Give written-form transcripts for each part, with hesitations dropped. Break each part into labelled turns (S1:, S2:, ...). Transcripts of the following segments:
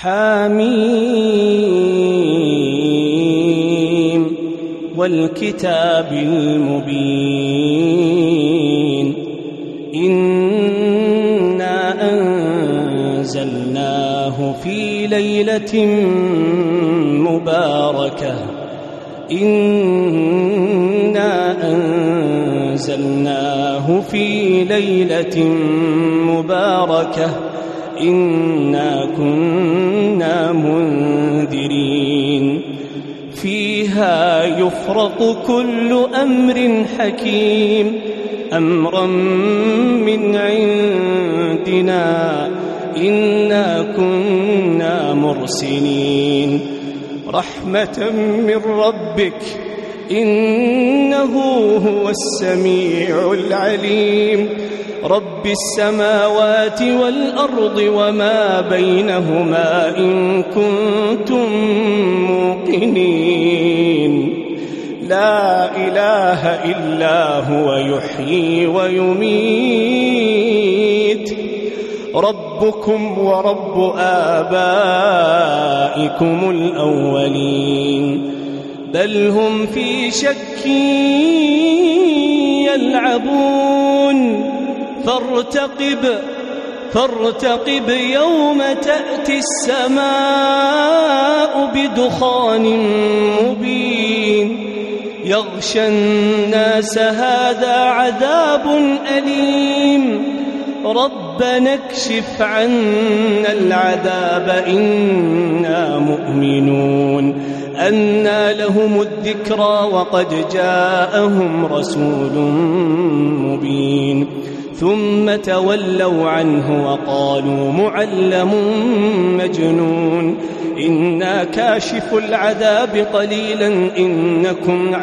S1: حميم والكتاب المبين إنا أنزلناه في ليلة مباركة إنا أنزلناه في ليلة مباركة إنا كنا منذرين فيها يفرق كل أمر حكيم أمرا من عندنا إنا كنا مرسلين رحمة من ربك إنه هو السميع العليم رب السماوات والأرض وما بينهما إن كنتم موقنين لا إله إلا هو يحيي ويميت ربكم ورب آبائكم الأولين بل هم في شك يلعبون فارتقب يوم تأتي السماء بدخان مبين يغشى الناس هذا عذاب أليم ربنا اكشف عنا العذاب إنا مؤمنون أنى لهم الذكرى وقد جاءهم رسول مبين ثم تولوا عنه وقالوا معلم مجنون إنا كاشف العذاب قليلا إنكم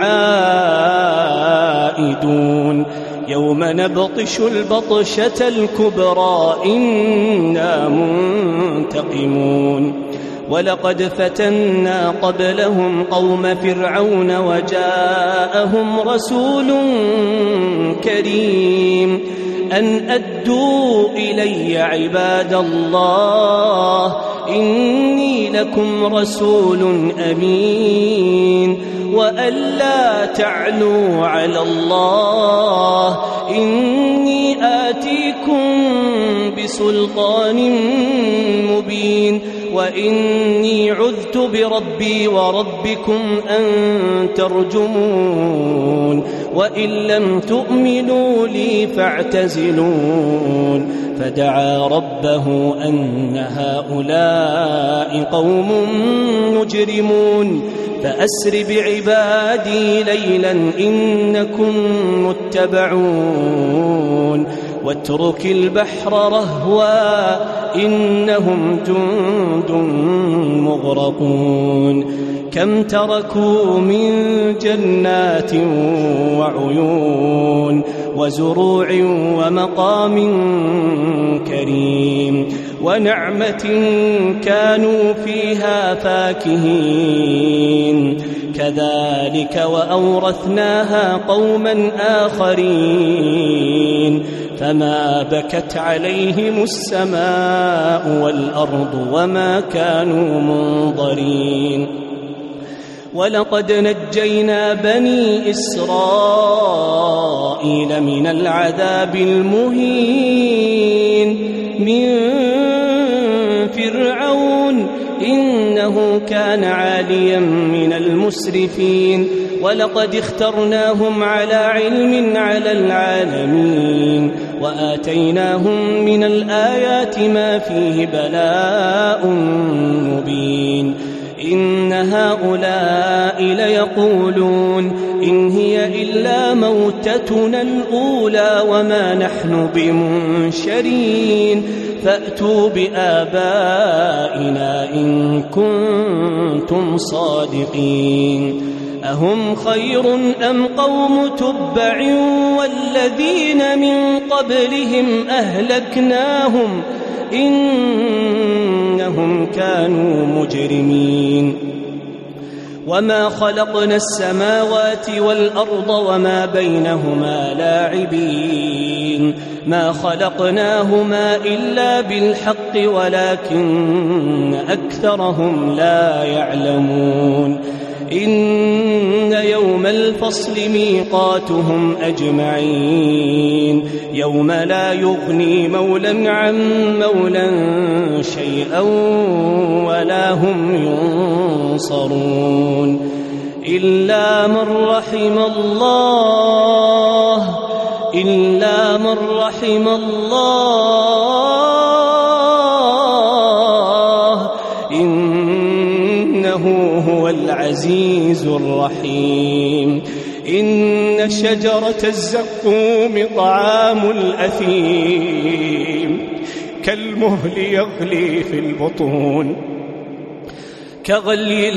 S1: عائدون يوم نبطش البطشة الكبرى إنا منتقمون ولقد فتنا قبلهم قوم فرعون وجاءهم رسول كريم أن أدوا إلي عباد الله إني لكم رسول أمين وألا تعلوا على الله إني آتيكم بسلطان مبين وإني عذت بربي وربكم أن ترجمون وإن لم تؤمنوا لي فاعتزلون فدعا ربه أن هؤلاء قوم مجرمون فأسر بعبادي ليلا إنكم متبعون واترك البحر رهوا إنهم جند مغرقون كم تركوا من جنات وعيون وزروع ومقام كريم ونعمة كانوا فيها فاكهين كذلك وأورثناها قوما آخرين فما بكت عليهم السماء والأرض وما كانوا منظرين ولقد نجينا بني إسرائيل من العذاب المهين من فرعون إنه كان عاليا من المسرفين ولقد اخترناهم على علم على العالمين وآتيناهم من الآيات ما فيه بلاء مبين إن هؤلاء ليقولون إن هي إلا موتتنا الأولى وما نحن بمنشرين فأتوا بآبائنا إن كنتم صادقين أهم خير أم قوم تبع والذين من قبلهم أهلكناهم إنهم كانوا مجرمين وما خلقنا السماوات والأرض وما بينهما لاعبين ما خلقناهما إلا بالحق ولكن أكثرهم لا يعلمون إن يوم الفصل ميقاتهم أجمعين يوم لا يغني مولى عن مولى شيئا ولا هم ينصرون إلا من رحم الله إنه هو العزيز الرحيم إن شجرة الزقوم طعام الأثيم كالمهل يغلي في البطون كغلي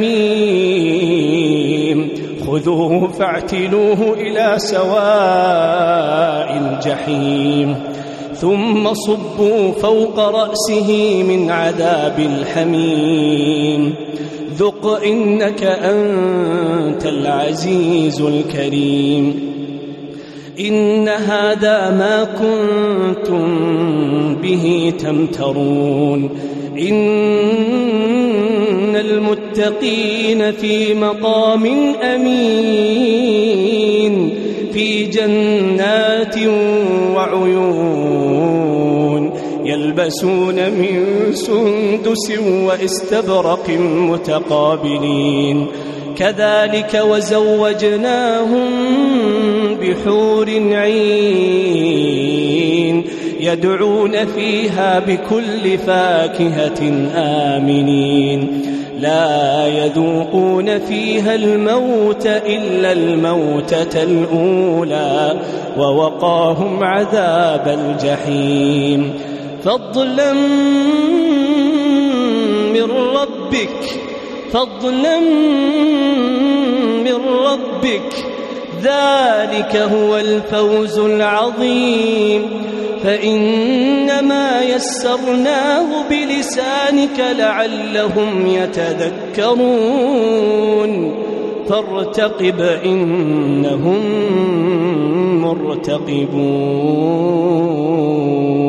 S1: الحميم خذوه فاعتلوه إلى سواء الجحيم ثم صبوا فوق رأسه من عذاب الحميم ذق إنك أنت العزيز الكريم إن هذا ما كنتم به تمترون إن المتقين في مقام أمين في جنات وعيون يلبسون من سندس واستبرق متقابلين كذلك وزوجناهم بحور عين يدعون فيها بكل فاكهة آمنين لا يذوقون فيها الموت إلا الموتة الأولى ووقاهم عذاب الجحيم فضلا من ربك ذلك هو الفوز العظيم فإنما يسرناه بلسانك لعلهم يتذكرون فارتقب إنهم مرتقبون